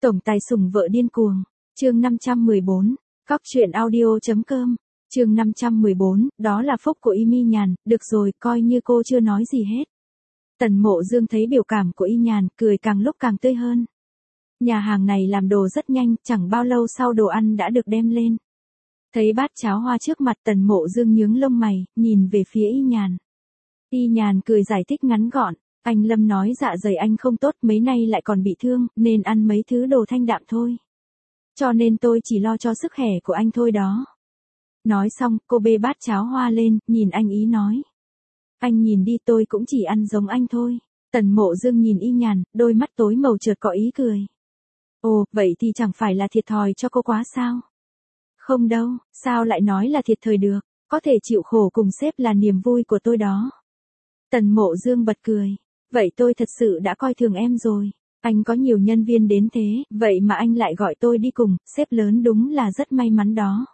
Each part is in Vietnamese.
Tổng tài sủng vợ điên cuồng. Chương 514. Cóc truyện audio.com. Chương 514, đó là phúc của Y Mi Nhàn, được rồi, coi như cô chưa nói gì hết. Tần Mộ Dương thấy biểu cảm của Y Nhàn, cười càng lúc càng tươi hơn. Nhà hàng này làm đồ rất nhanh, chẳng bao lâu sau đồ ăn đã được đem lên. Thấy bát cháo hoa trước mặt, Tần Mộ Dương nhướng lông mày, nhìn về phía Y Nhàn. Y Nhàn cười giải thích ngắn gọn, anh Lâm nói dạ dày anh không tốt, mấy nay lại còn bị thương, nên ăn mấy thứ đồ thanh đạm thôi. Cho nên tôi chỉ lo cho sức khỏe của anh thôi đó. Nói xong, cô bê bát cháo hoa lên, nhìn anh ý nói. Anh nhìn đi, tôi cũng chỉ ăn giống anh thôi. Tần Mộ Dương nhìn Y Nhàn, đôi mắt tối màu chợt có ý cười. Ồ, vậy thì chẳng phải là thiệt thòi cho cô quá sao? Không đâu, sao lại nói là thiệt thòi được, có thể chịu khổ cùng sếp là niềm vui của tôi đó. Tần Mộ Dương bật cười. Vậy tôi thật sự đã coi thường em rồi. Anh có nhiều nhân viên đến thế, vậy mà anh lại gọi tôi đi cùng, sếp lớn đúng là rất may mắn đó.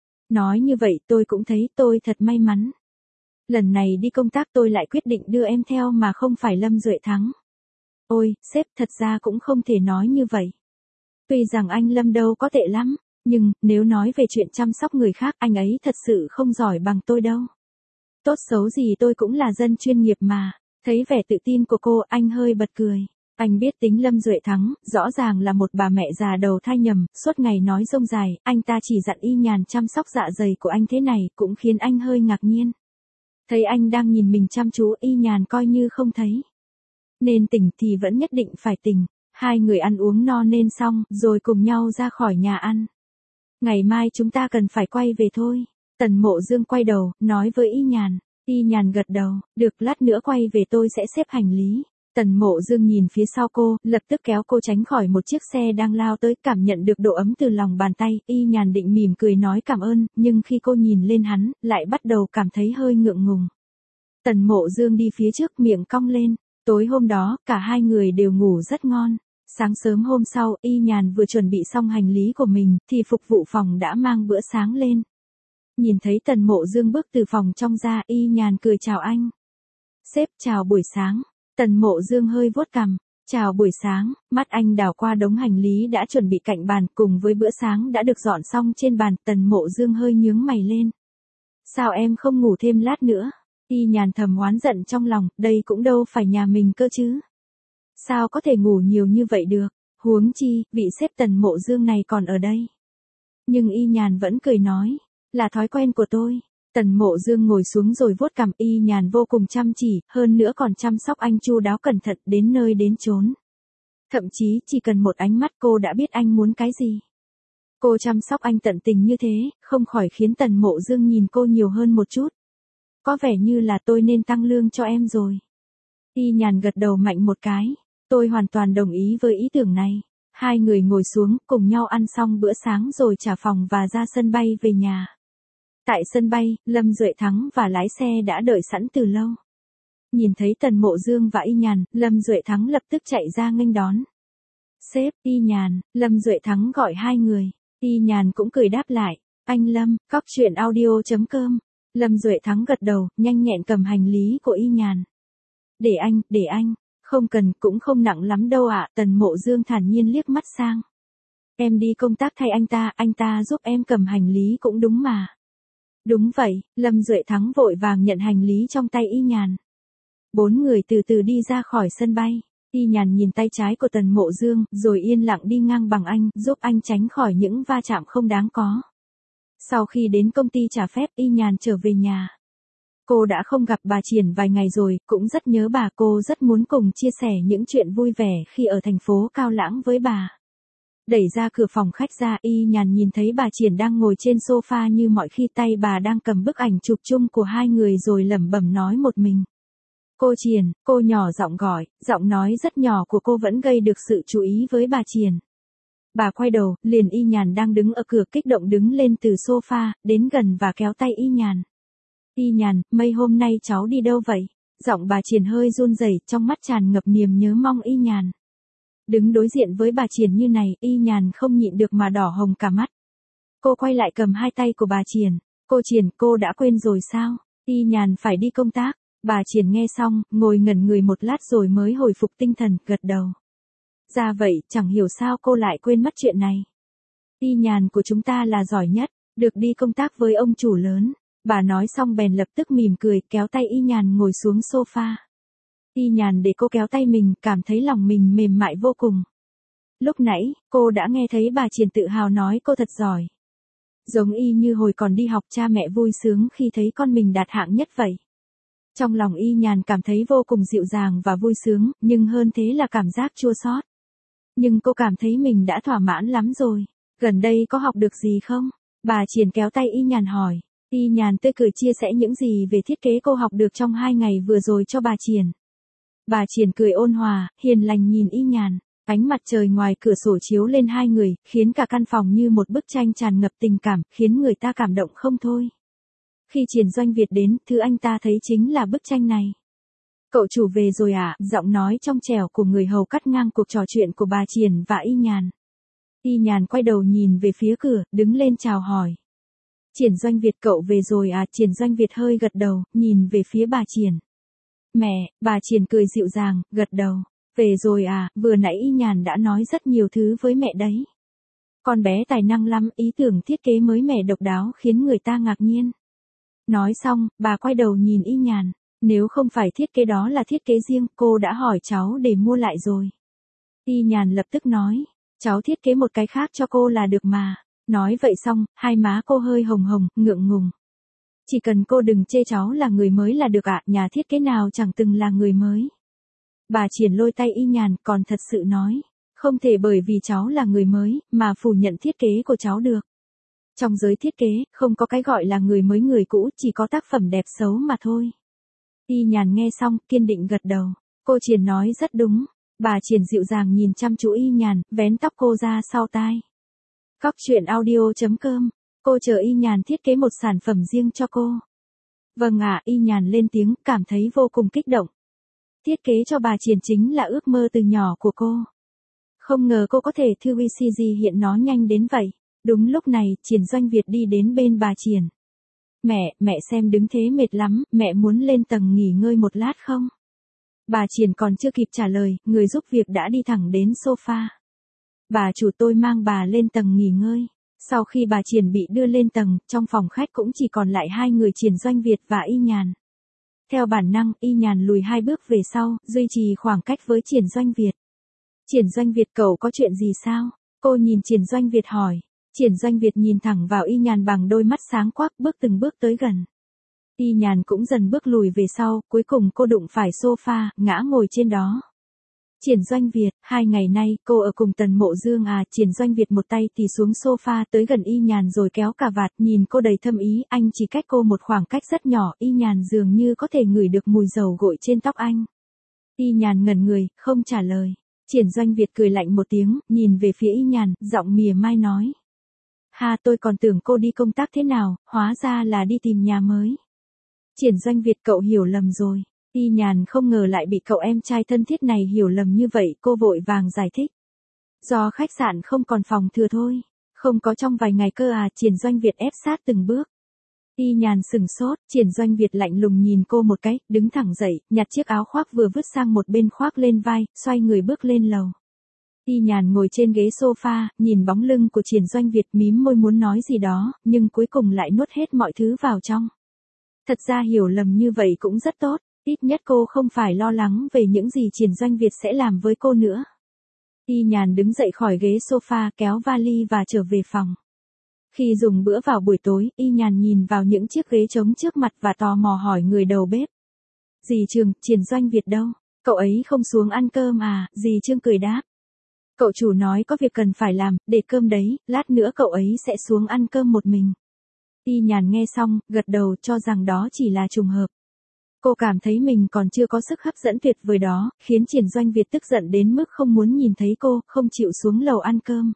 Nói như vậy tôi cũng thấy tôi thật may mắn. Lần này đi công tác tôi lại quyết định đưa em theo mà không phải Lâm Duệ Thắng. Ôi, sếp, thật ra cũng không thể nói như vậy. Tuy rằng anh Lâm đâu có tệ lắm, nhưng nếu nói về chuyện chăm sóc người khác, anh ấy thật sự không giỏi bằng tôi đâu. Tốt xấu gì tôi cũng là dân chuyên nghiệp mà. Thấy vẻ tự tin của cô, anh hơi bật cười. Anh biết tính Lâm Duệ Thắng, rõ ràng là một bà mẹ già đầu thai nhầm, suốt ngày nói rông dài, anh ta chỉ dặn Y Nhàn chăm sóc dạ dày của anh thế này, cũng khiến anh hơi ngạc nhiên. Thấy anh đang nhìn mình chăm chú, Y Nhàn coi như không thấy. Nên tỉnh thì vẫn nhất định phải tỉnh. Hai người ăn uống no nên xong, rồi cùng nhau ra khỏi nhà ăn. Ngày mai chúng ta cần phải quay về thôi. Tần Mộ Dương quay đầu, nói với Y Nhàn. Y Nhàn gật đầu, được, lát nữa quay về tôi sẽ xếp hành lý. Tần Mộ Dương nhìn phía sau cô, lập tức kéo cô tránh khỏi một chiếc xe đang lao tới, cảm nhận được độ ấm từ lòng bàn tay. Y Nhàn định mỉm cười nói cảm ơn, nhưng khi cô nhìn lên hắn, lại bắt đầu cảm thấy hơi ngượng ngùng. Tần Mộ Dương đi phía trước, miệng cong lên. Tối hôm đó, cả hai người đều ngủ rất ngon. Sáng sớm hôm sau, Y Nhàn vừa chuẩn bị xong hành lý của mình, thì phục vụ phòng đã mang bữa sáng lên. Nhìn thấy Tần Mộ Dương bước từ phòng trong ra, Y Nhàn cười chào anh. Sếp, chào buổi sáng. Tần Mộ Dương hơi vuốt cằm. Chào buổi sáng, mắt anh đảo qua đống hành lý đã chuẩn bị cạnh bàn, cùng với bữa sáng đã được dọn xong trên bàn. Tần Mộ Dương hơi nhướng mày lên. Sao em không ngủ thêm lát nữa? Y Nhàn thầm oán giận trong lòng, đây cũng đâu phải nhà mình cơ chứ. Sao có thể ngủ nhiều như vậy được, huống chi, vị sếp Tần Mộ Dương này còn ở đây. Nhưng Y Nhàn vẫn cười nói, là thói quen của tôi. Tần Mộ Dương ngồi xuống rồi vuốt cằm. Y Nhàn vô cùng chăm chỉ, hơn nữa còn chăm sóc anh chu đáo cẩn thận đến nơi đến chốn. Thậm chí chỉ cần một ánh mắt cô đã biết anh muốn cái gì. Cô chăm sóc anh tận tình như thế, không khỏi khiến Tần Mộ Dương nhìn cô nhiều hơn một chút. Có vẻ như là tôi nên tăng lương cho em rồi. Y Nhàn gật đầu mạnh một cái. Tôi hoàn toàn đồng ý với ý tưởng này. Hai người ngồi xuống, cùng nhau ăn xong bữa sáng rồi trả phòng và ra sân bay về nhà. Tại sân bay, Lâm Duệ Thắng và lái xe đã đợi sẵn từ lâu. Nhìn thấy Tần Mộ Dương và Y Nhàn, Lâm Duệ Thắng lập tức chạy ra nghênh đón. Sếp, Y Nhàn, Lâm Duệ Thắng gọi hai người. Y Nhàn cũng cười đáp lại. Anh Lâm, cóc truyện audio.com. Lâm Duệ Thắng gật đầu, nhanh nhẹn cầm hành lý của Y Nhàn. Để anh. Không cần, cũng không nặng lắm đâu ạ. Tần Mộ Dương thản nhiên liếc mắt sang. Em đi công tác thay anh ta giúp em cầm hành lý cũng đúng mà. Đúng vậy, Lâm Duệ Thắng vội vàng nhận hành lý trong tay Y Nhàn. Bốn người từ từ đi ra khỏi sân bay. Y Nhàn nhìn tay trái của Tần Mộ Dương, rồi yên lặng đi ngang bằng anh, giúp anh tránh khỏi những va chạm không đáng có. Sau khi đến công ty trả phép, Y Nhàn trở về nhà. Cô đã không gặp bà Triển vài ngày rồi, cũng rất nhớ bà. Cô rất muốn cùng chia sẻ những chuyện vui vẻ khi ở thành phố Cao Lãng với bà. Đẩy ra cửa phòng khách ra, Y Nhàn nhìn thấy bà Triển đang ngồi trên sofa như mọi khi, tay bà đang cầm bức ảnh chụp chung của hai người rồi lẩm bẩm nói một mình. Cô Triển, cô nhỏ giọng gọi, giọng nói rất nhỏ của cô vẫn gây được sự chú ý với bà Triển. Bà quay đầu, liền Y Nhàn đang đứng ở cửa, kích động đứng lên từ sofa, đến gần và kéo tay Y Nhàn. Y Nhàn, mấy hôm nay cháu đi đâu vậy? Giọng bà Triển hơi run rẩy, trong mắt tràn ngập niềm nhớ mong Y Nhàn. Đứng đối diện với bà Triển như này, Y Nhàn không nhịn được mà đỏ hồng cả mắt. Cô quay lại cầm hai tay của bà Triển. Cô Triển, cô đã quên rồi sao? Y Nhàn phải đi công tác. Bà Triển nghe xong, ngồi ngẩn người một lát rồi mới hồi phục tinh thần, gật đầu. Ra vậy, chẳng hiểu sao cô lại quên mất chuyện này. Y Nhàn của chúng ta là giỏi nhất, được đi công tác với ông chủ lớn. Bà nói xong bèn lập tức mỉm cười kéo tay Y Nhàn ngồi xuống sofa. Y Nhàn để cô kéo tay mình, cảm thấy lòng mình mềm mại vô cùng. Lúc nãy, cô đã nghe thấy bà Triển tự hào nói cô thật giỏi. Giống y như hồi còn đi học cha mẹ vui sướng khi thấy con mình đạt hạng nhất vậy. Trong lòng Y Nhàn cảm thấy vô cùng dịu dàng và vui sướng, nhưng hơn thế là cảm giác chua xót. Nhưng cô cảm thấy mình đã thỏa mãn lắm rồi. Gần đây có học được gì không? Bà Triển kéo tay Y Nhàn hỏi. Y Nhàn tươi cười chia sẻ những gì về thiết kế cô học được trong 2 ngày vừa rồi cho bà Triển. Bà Triển cười ôn hòa, hiền lành nhìn Y Nhàn. Ánh mặt trời ngoài cửa sổ chiếu lên hai người, khiến cả căn phòng như một bức tranh tràn ngập tình cảm, khiến người ta cảm động không thôi. Khi Triển Doanh Việt đến, thứ anh ta thấy chính là bức tranh này. Cậu chủ về rồi à? Giọng nói trong trẻo của người hầu cắt ngang cuộc trò chuyện của bà Triển và Y Nhàn. Y Nhàn quay đầu nhìn về phía cửa, đứng lên chào hỏi. Triển Doanh Việt cậu về rồi à? Triển Doanh Việt hơi gật đầu, nhìn về phía bà Triển. Mẹ, bà Triển cười dịu dàng, gật đầu. Về rồi à, vừa nãy Y Nhàn đã nói rất nhiều thứ với mẹ đấy. Con bé tài năng lắm, ý tưởng thiết kế mới mẻ độc đáo khiến người ta ngạc nhiên. Nói xong, bà quay đầu nhìn Y Nhàn. Nếu không phải thiết kế đó là thiết kế riêng, cô đã hỏi cháu để mua lại rồi. Y Nhàn lập tức nói, cháu thiết kế một cái khác cho cô là được mà. Nói vậy xong, hai má cô hơi hồng hồng, ngượng ngùng. Chỉ cần cô đừng chê cháu là người mới là được ạ, nhà thiết kế nào chẳng từng là người mới. Bà Triển lôi tay Y Nhàn, còn thật sự nói, không thể bởi vì cháu là người mới, mà phủ nhận thiết kế của cháu được. Trong giới thiết kế, không có cái gọi là người mới người cũ, chỉ có tác phẩm đẹp xấu mà thôi. Y Nhàn nghe xong, kiên định gật đầu. Cô Triển nói rất đúng. Bà Triển dịu dàng nhìn chăm chú Y Nhàn, vén tóc cô ra sau tai. Cóc truyện audio.com. Cô chờ Y Nhàn thiết kế một sản phẩm riêng cho cô. Vâng ạ, Y Nhàn lên tiếng, cảm thấy vô cùng kích động. Thiết kế cho bà Triển chính là ước mơ từ nhỏ của cô. Không ngờ cô có thể thư VCG hiện nó nhanh đến vậy. Đúng lúc này, Triển Doanh Việt đi đến bên bà Triển. Mẹ xem đứng thế mệt lắm, mẹ muốn lên tầng nghỉ ngơi một lát không? Bà Triển còn chưa kịp trả lời, người giúp việc đã đi thẳng đến sofa. Bà chủ tôi mang bà lên tầng nghỉ ngơi. Sau khi bà Triển bị đưa lên tầng, trong phòng khách cũng chỉ còn lại hai người Triển Doanh Việt và Y Nhàn. Theo bản năng, Y Nhàn lùi 2 bước về sau, duy trì khoảng cách với Triển Doanh Việt. Triển Doanh Việt cậu có chuyện gì sao? Cô nhìn Triển Doanh Việt hỏi. Triển Doanh Việt nhìn thẳng vào Y Nhàn bằng đôi mắt sáng quắc, bước từng bước tới gần. Y Nhàn cũng dần bước lùi về sau, cuối cùng cô đụng phải sofa, ngã ngồi trên đó. Triển Doanh Việt, 2 ngày nay, cô ở cùng Tần Mộ Dương à? Triển Doanh Việt một tay thì xuống sofa tới gần Y Nhàn rồi kéo cà vạt, nhìn cô đầy thâm ý, anh chỉ cách cô một khoảng cách rất nhỏ, Y Nhàn dường như có thể ngửi được mùi dầu gội trên tóc anh. Y Nhàn ngẩn người, không trả lời. Triển Doanh Việt cười lạnh một tiếng, nhìn về phía Y Nhàn, giọng mỉa mai nói. Ha, tôi còn tưởng cô đi công tác thế nào, hóa ra là đi tìm nhà mới. Triển Doanh Việt cậu hiểu lầm rồi. Y Nhàn không ngờ lại bị cậu em trai thân thiết này hiểu lầm như vậy, cô vội vàng giải thích. Do khách sạn không còn phòng thừa thôi. Không có trong vài ngày cơ à? Triển Doanh Việt ép sát từng bước. Y Nhàn sừng sốt, Triển Doanh Việt lạnh lùng nhìn cô một cái, đứng thẳng dậy, nhặt chiếc áo khoác vừa vứt sang một bên khoác lên vai, xoay người bước lên lầu. Y Nhàn ngồi trên ghế sofa, nhìn bóng lưng của Triển Doanh Việt mím môi muốn nói gì đó, nhưng cuối cùng lại nuốt hết mọi thứ vào trong. Thật ra hiểu lầm như vậy cũng rất tốt, ít nhất cô không phải lo lắng về những gì Triển Doanh Việt sẽ làm với cô nữa. Y Nhàn đứng dậy khỏi ghế sofa, kéo vali và trở về phòng. Khi dùng bữa vào buổi tối, Y Nhàn nhìn vào những chiếc ghế trống trước mặt và tò mò hỏi người đầu bếp. Dì Trương, Triển Doanh Việt đâu? Cậu ấy không xuống ăn cơm à? Dì Trương cười đáp. Cậu chủ nói có việc cần phải làm, để cơm đấy, lát nữa cậu ấy sẽ xuống ăn cơm một mình. Y Nhàn nghe xong, gật đầu cho rằng đó chỉ là trùng hợp. Cô cảm thấy mình còn chưa có sức hấp dẫn tuyệt vời đó, khiến Triển Doanh Việt tức giận đến mức không muốn nhìn thấy cô, không chịu xuống lầu ăn cơm.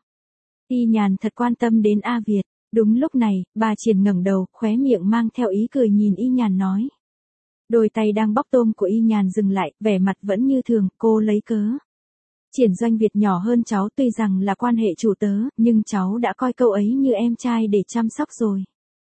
Y Nhàn thật quan tâm đến A Việt. Đúng lúc này, bà Triển ngẩng đầu, khóe miệng mang theo ý cười nhìn Y Nhàn nói. Đôi tay đang bóc tôm của Y Nhàn dừng lại, vẻ mặt vẫn như thường, cô lấy cớ. Triển Doanh Việt nhỏ hơn cháu, tuy rằng là quan hệ chủ tớ, nhưng cháu đã coi cậu ấy như em trai để chăm sóc rồi.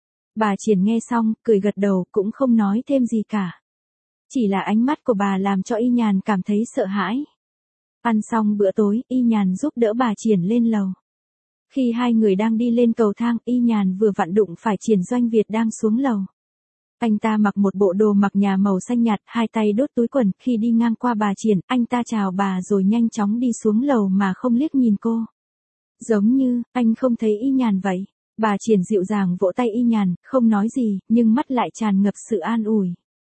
Bà Triển nghe xong, cười gật đầu, cũng không nói thêm gì cả. Chỉ là ánh mắt của bà làm cho Y Nhàn cảm thấy sợ hãi. Ăn xong bữa tối, Y Nhàn giúp đỡ bà Triển lên lầu. Khi hai người đang đi lên cầu thang, Y Nhàn vừa vặn đụng phải Triển Doanh Việt đang xuống lầu. Anh ta mặc một bộ đồ mặc nhà màu xanh nhạt, hai tay đốt túi quần, khi đi ngang qua bà Triển, anh ta chào bà rồi nhanh chóng đi xuống lầu mà không liếc nhìn cô. Giống như, anh không thấy Y Nhàn vậy. Bà Triển dịu dàng vỗ tay Y Nhàn, không nói gì, nhưng mắt lại tràn ngập sự an ủi.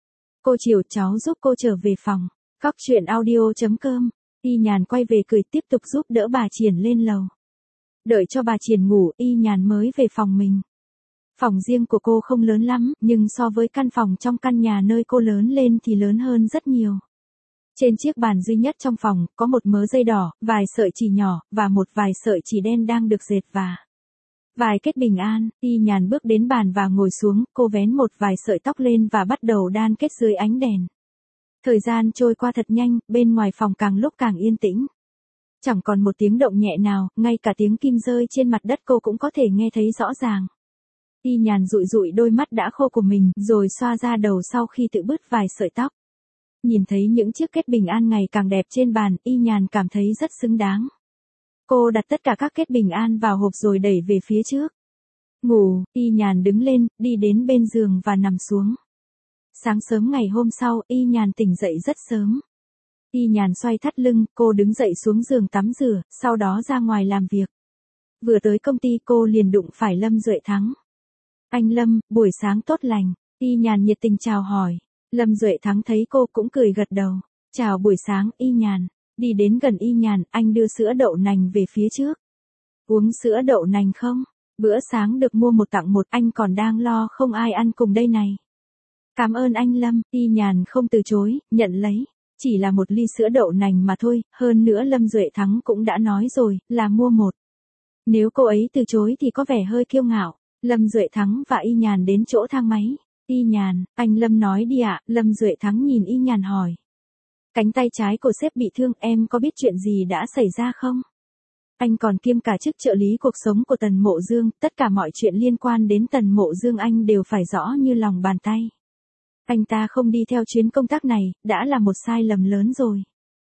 Cô chiều cháu giúp cô trở về phòng. Cóc truyện audio.com. Y Nhàn quay về cười tiếp tục giúp đỡ bà Triển lên lầu. Đợi cho bà Triển ngủ, Y Nhàn mới về phòng mình. Phòng riêng của cô không lớn lắm, nhưng so với căn phòng trong căn nhà nơi cô lớn lên thì lớn hơn rất nhiều. Trên chiếc bàn duy nhất trong phòng, có một mớ dây đỏ, vài sợi chỉ nhỏ, và một vài sợi chỉ đen đang được dệt và vài kết bình an. Y Nhàn bước đến bàn và ngồi xuống, cô vén một vài sợi tóc lên và bắt đầu đan kết dưới ánh đèn. Thời gian trôi qua thật nhanh, bên ngoài phòng càng lúc càng yên tĩnh. Chẳng còn một tiếng động nhẹ nào, ngay cả tiếng kim rơi trên mặt đất cô cũng có thể nghe thấy rõ ràng. Y Nhàn dụi dụi đôi mắt đã khô của mình, rồi xoa ra đầu sau khi tự bứt vài sợi tóc. Nhìn thấy những chiếc kết bình an ngày càng đẹp trên bàn, Y Nhàn cảm thấy rất xứng đáng. Cô đặt tất cả các kết bình an vào hộp rồi đẩy về phía trước. Ngủ, Y Nhàn đứng lên, đi đến bên giường và nằm xuống. Sáng sớm ngày hôm sau, Y Nhàn tỉnh dậy rất sớm. Y Nhàn xoay thắt lưng, cô đứng dậy xuống giường tắm rửa, sau đó ra ngoài làm việc. Vừa tới công ty cô liền đụng phải Lâm Duệ Thắng. Anh Lâm, buổi sáng tốt lành. Y Nhàn nhiệt tình chào hỏi. Lâm Duệ Thắng thấy cô cũng cười gật đầu. Chào buổi sáng, Y Nhàn. Đi đến gần Y Nhàn, anh đưa sữa đậu nành về phía trước. Uống sữa đậu nành không? Bữa sáng được mua một tặng một, anh còn đang lo không ai ăn cùng đây này. Cảm ơn anh Lâm. Y Nhàn không từ chối, nhận lấy. Chỉ là một ly sữa đậu nành mà thôi, hơn nữa Lâm Duệ Thắng cũng đã nói rồi, là mua một. Nếu cô ấy từ chối thì có vẻ hơi kiêu ngạo. Lâm Duệ Thắng và Y Nhàn đến chỗ thang máy. Y Nhàn, anh Lâm nói đi ạ. Lâm Duệ Thắng nhìn Y Nhàn hỏi. Cánh tay trái của sếp bị thương, em có biết chuyện gì đã xảy ra không? Anh còn kiêm cả chức trợ lý cuộc sống của Tần Mộ Dương, tất cả mọi chuyện liên quan đến Tần Mộ Dương anh đều phải rõ như lòng bàn tay. Anh ta không đi theo chuyến công tác này, đã là một sai lầm lớn rồi.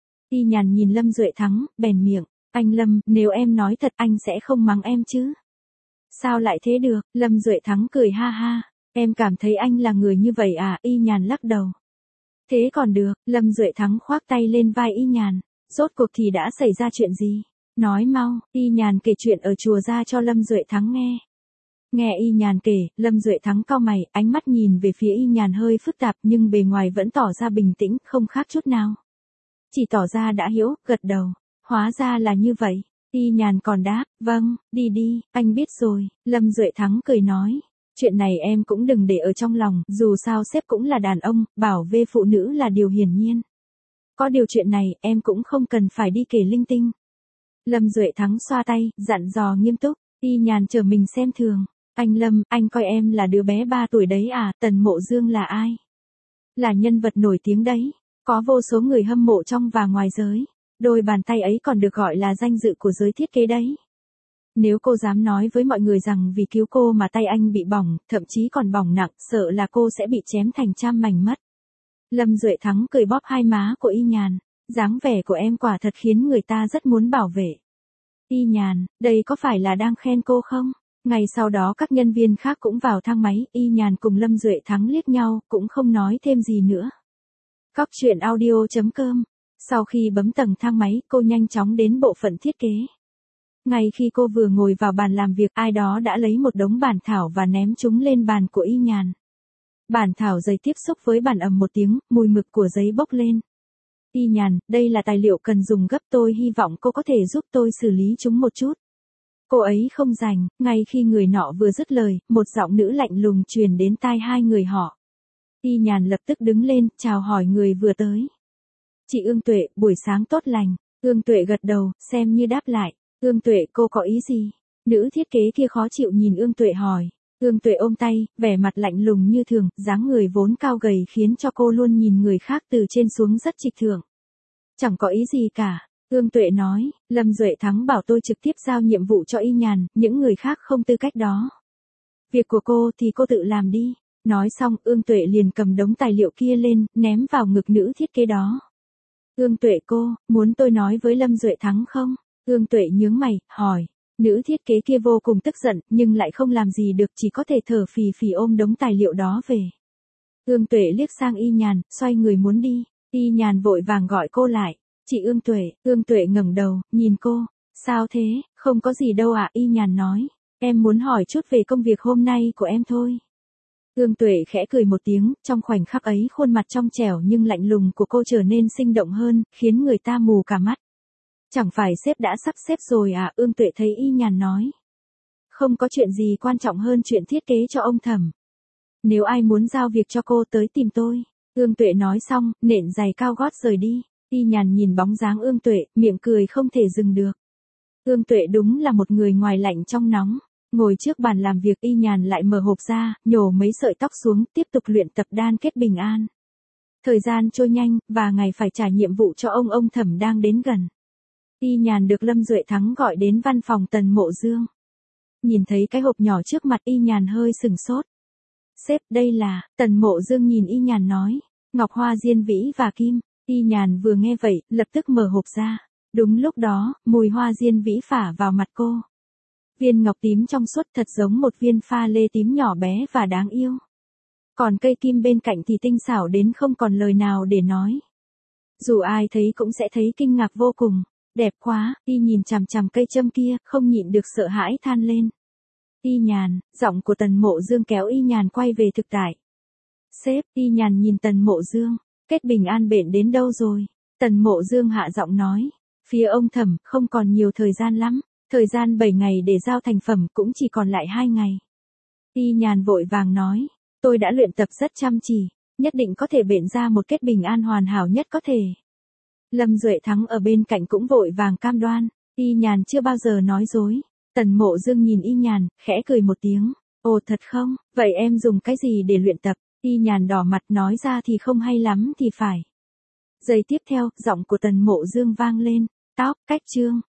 Y Nhàn nhìn Lâm Duệ Thắng, bèn miệng. Anh Lâm, nếu em nói thật anh sẽ không mắng em chứ? Sao lại thế được? Lâm Duệ Thắng cười ha ha. Em cảm thấy anh là người như vậy à? Y Nhàn lắc đầu. Thế còn được. Lâm Duệ Thắng khoác tay lên vai Y Nhàn. Rốt cuộc thì đã xảy ra chuyện gì? Nói mau. Y Nhàn kể chuyện ở chùa ra cho Lâm Duệ Thắng nghe. Nghe Y Nhàn kể, Lâm Duệ Thắng cau mày, ánh mắt nhìn về phía Y Nhàn hơi phức tạp nhưng bề ngoài vẫn tỏ ra bình tĩnh, không khác chút nào. Chỉ tỏ ra đã hiểu, gật đầu. Hóa ra là như vậy. Y Nhàn còn đáp, vâng, đi đi, anh biết rồi. Lâm Duệ Thắng cười nói. Chuyện này em cũng đừng để ở trong lòng, dù sao sếp cũng là đàn ông, bảo vệ phụ nữ là điều hiển nhiên. Có điều chuyện này, em cũng không cần phải đi kể linh tinh. Lâm Duệ Thắng xoa tay, dặn dò nghiêm túc. Y Nhàn chờ mình xem thường. Anh Lâm, anh coi em là đứa bé 3 tuổi đấy à? Tần Mộ Dương là ai? Là nhân vật nổi tiếng đấy. Có vô số người hâm mộ trong và ngoài giới. Đôi bàn tay ấy còn được gọi là danh dự của giới thiết kế đấy. Nếu cô dám nói với mọi người rằng vì cứu cô mà tay anh bị bỏng, thậm chí còn bỏng nặng, sợ là cô sẽ bị chém thành trăm mảnh mất. Lâm Duệ Thắng cười bóp hai má của Y Nhàn. Dáng vẻ của em quả thật khiến người ta rất muốn bảo vệ. Y Nhàn, đây có phải là đang khen cô không? Ngày sau đó các nhân viên khác cũng vào thang máy, Y Nhàn cùng Lâm Duệ Thắng liếc nhau, cũng không nói thêm gì nữa. Cóc truyện audio.com. Sau khi bấm tầng thang máy, cô nhanh chóng đến bộ phận thiết kế. Ngay khi cô vừa ngồi vào bàn làm việc, ai đó đã lấy một đống bản thảo và ném chúng lên bàn của Y Nhàn. Bản thảo giấy tiếp xúc với bản ầm một tiếng, mùi mực của giấy bốc lên. Y Nhàn, đây là tài liệu cần dùng gấp, tôi hy vọng cô có thể giúp tôi xử lý chúng một chút. Cô ấy không rảnh. Ngay khi người nọ vừa dứt lời, một giọng nữ lạnh lùng truyền đến tai hai người họ. Y Nhàn lập tức đứng lên, chào hỏi người vừa tới. Chị Ương Tuệ, buổi sáng tốt lành. Ương Tuệ gật đầu, xem như đáp lại. Ương Tuệ, cô có ý gì? Nữ thiết kế kia khó chịu nhìn Ương Tuệ hỏi. Ương Tuệ ôm tay, vẻ mặt lạnh lùng như thường, dáng người vốn cao gầy khiến cho cô luôn nhìn người khác từ trên xuống rất trịch thượng. Chẳng có ý gì cả. Ương Tuệ nói, Lâm Duệ Thắng bảo tôi trực tiếp giao nhiệm vụ cho Y Nhàn, những người khác không tư cách đó. Việc của cô thì cô tự làm đi. Nói xong, Ương Tuệ liền cầm đống tài liệu kia lên, ném vào ngực nữ thiết kế đó. Ương Tuệ cô, muốn tôi nói với Lâm Duệ Thắng không? Ương Tuệ nhướng mày, hỏi. Nữ thiết kế kia vô cùng tức giận, nhưng lại không làm gì được, chỉ có thể thở phì phì ôm đống tài liệu đó về. Ương Tuệ liếc sang Y Nhàn, xoay người muốn đi. Y Nhàn vội vàng gọi cô lại. Chị Ương Tuệ ngẩng đầu, nhìn cô. Sao thế, không có gì đâu ạ, Y Nhàn nói. Em muốn hỏi chút về công việc hôm nay của em thôi. Ương Tuệ khẽ cười một tiếng, trong khoảnh khắc ấy khuôn mặt trong trẻo nhưng lạnh lùng của cô trở nên sinh động hơn, khiến người ta mù cả mắt. Chẳng phải sếp đã sắp xếp rồi à, Ương Tuệ thấy Y Nhàn nói. Không có chuyện gì quan trọng hơn chuyện thiết kế cho ông Thẩm. Nếu ai muốn giao việc cho cô tới tìm tôi. Ương Tuệ nói xong, nện giày cao gót rời đi. Y Nhàn nhìn bóng dáng Ương Tuệ, miệng cười không thể dừng được. Ương Tuệ đúng là một người ngoài lạnh trong nóng. Ngồi trước bàn làm việc Y Nhàn lại mở hộp ra, nhổ mấy sợi tóc xuống, tiếp tục luyện tập đan kết bình an. Thời gian trôi nhanh, và ngày phải trả nhiệm vụ cho ông Thẩm đang đến gần. Y Nhàn được Lâm Duệ Thắng gọi đến văn phòng Tần Mộ Dương. Nhìn thấy cái hộp nhỏ trước mặt Y Nhàn hơi sừng sốt. Sếp, đây là, Tần Mộ Dương nhìn Y Nhàn nói, ngọc hoa diên vĩ và kim. Y Nhàn vừa nghe vậy, lập tức mở hộp ra. Đúng lúc đó, mùi hoa diên vĩ phả vào mặt cô. Viên ngọc tím trong suốt thật giống một viên pha lê tím nhỏ bé và đáng yêu. Còn cây kim bên cạnh thì tinh xảo đến không còn lời nào để nói. Dù ai thấy cũng sẽ thấy kinh ngạc vô cùng. Đẹp quá, Y nhìn chằm chằm cây châm kia, không nhịn được sợ hãi than lên. Y Nhàn, giọng của Tần Mộ Dương kéo Y Nhàn quay về thực tại. Sếp, Y Nhàn nhìn Tần Mộ Dương, kết bình an bệnh đến đâu rồi? Tần Mộ Dương hạ giọng nói. Phía ông Thẩm, không còn nhiều thời gian lắm. Thời gian 7 ngày để giao thành phẩm cũng chỉ còn lại 2 ngày. Y Nhàn vội vàng nói. Tôi đã luyện tập rất chăm chỉ. Nhất định có thể bệnh ra một kết bình an hoàn hảo nhất có thể. Lâm Duệ Thắng ở bên cạnh cũng vội vàng cam đoan. Y Nhàn chưa bao giờ nói dối. Tần Mộ Dương nhìn Y Nhàn, khẽ cười một tiếng. Ồ thật không, vậy em dùng cái gì để luyện tập? Y Nhàn đỏ mặt nói ra thì không hay lắm thì phải. Giây tiếp theo, giọng của Tần Mộ Dương vang lên. Tóc, cách chương.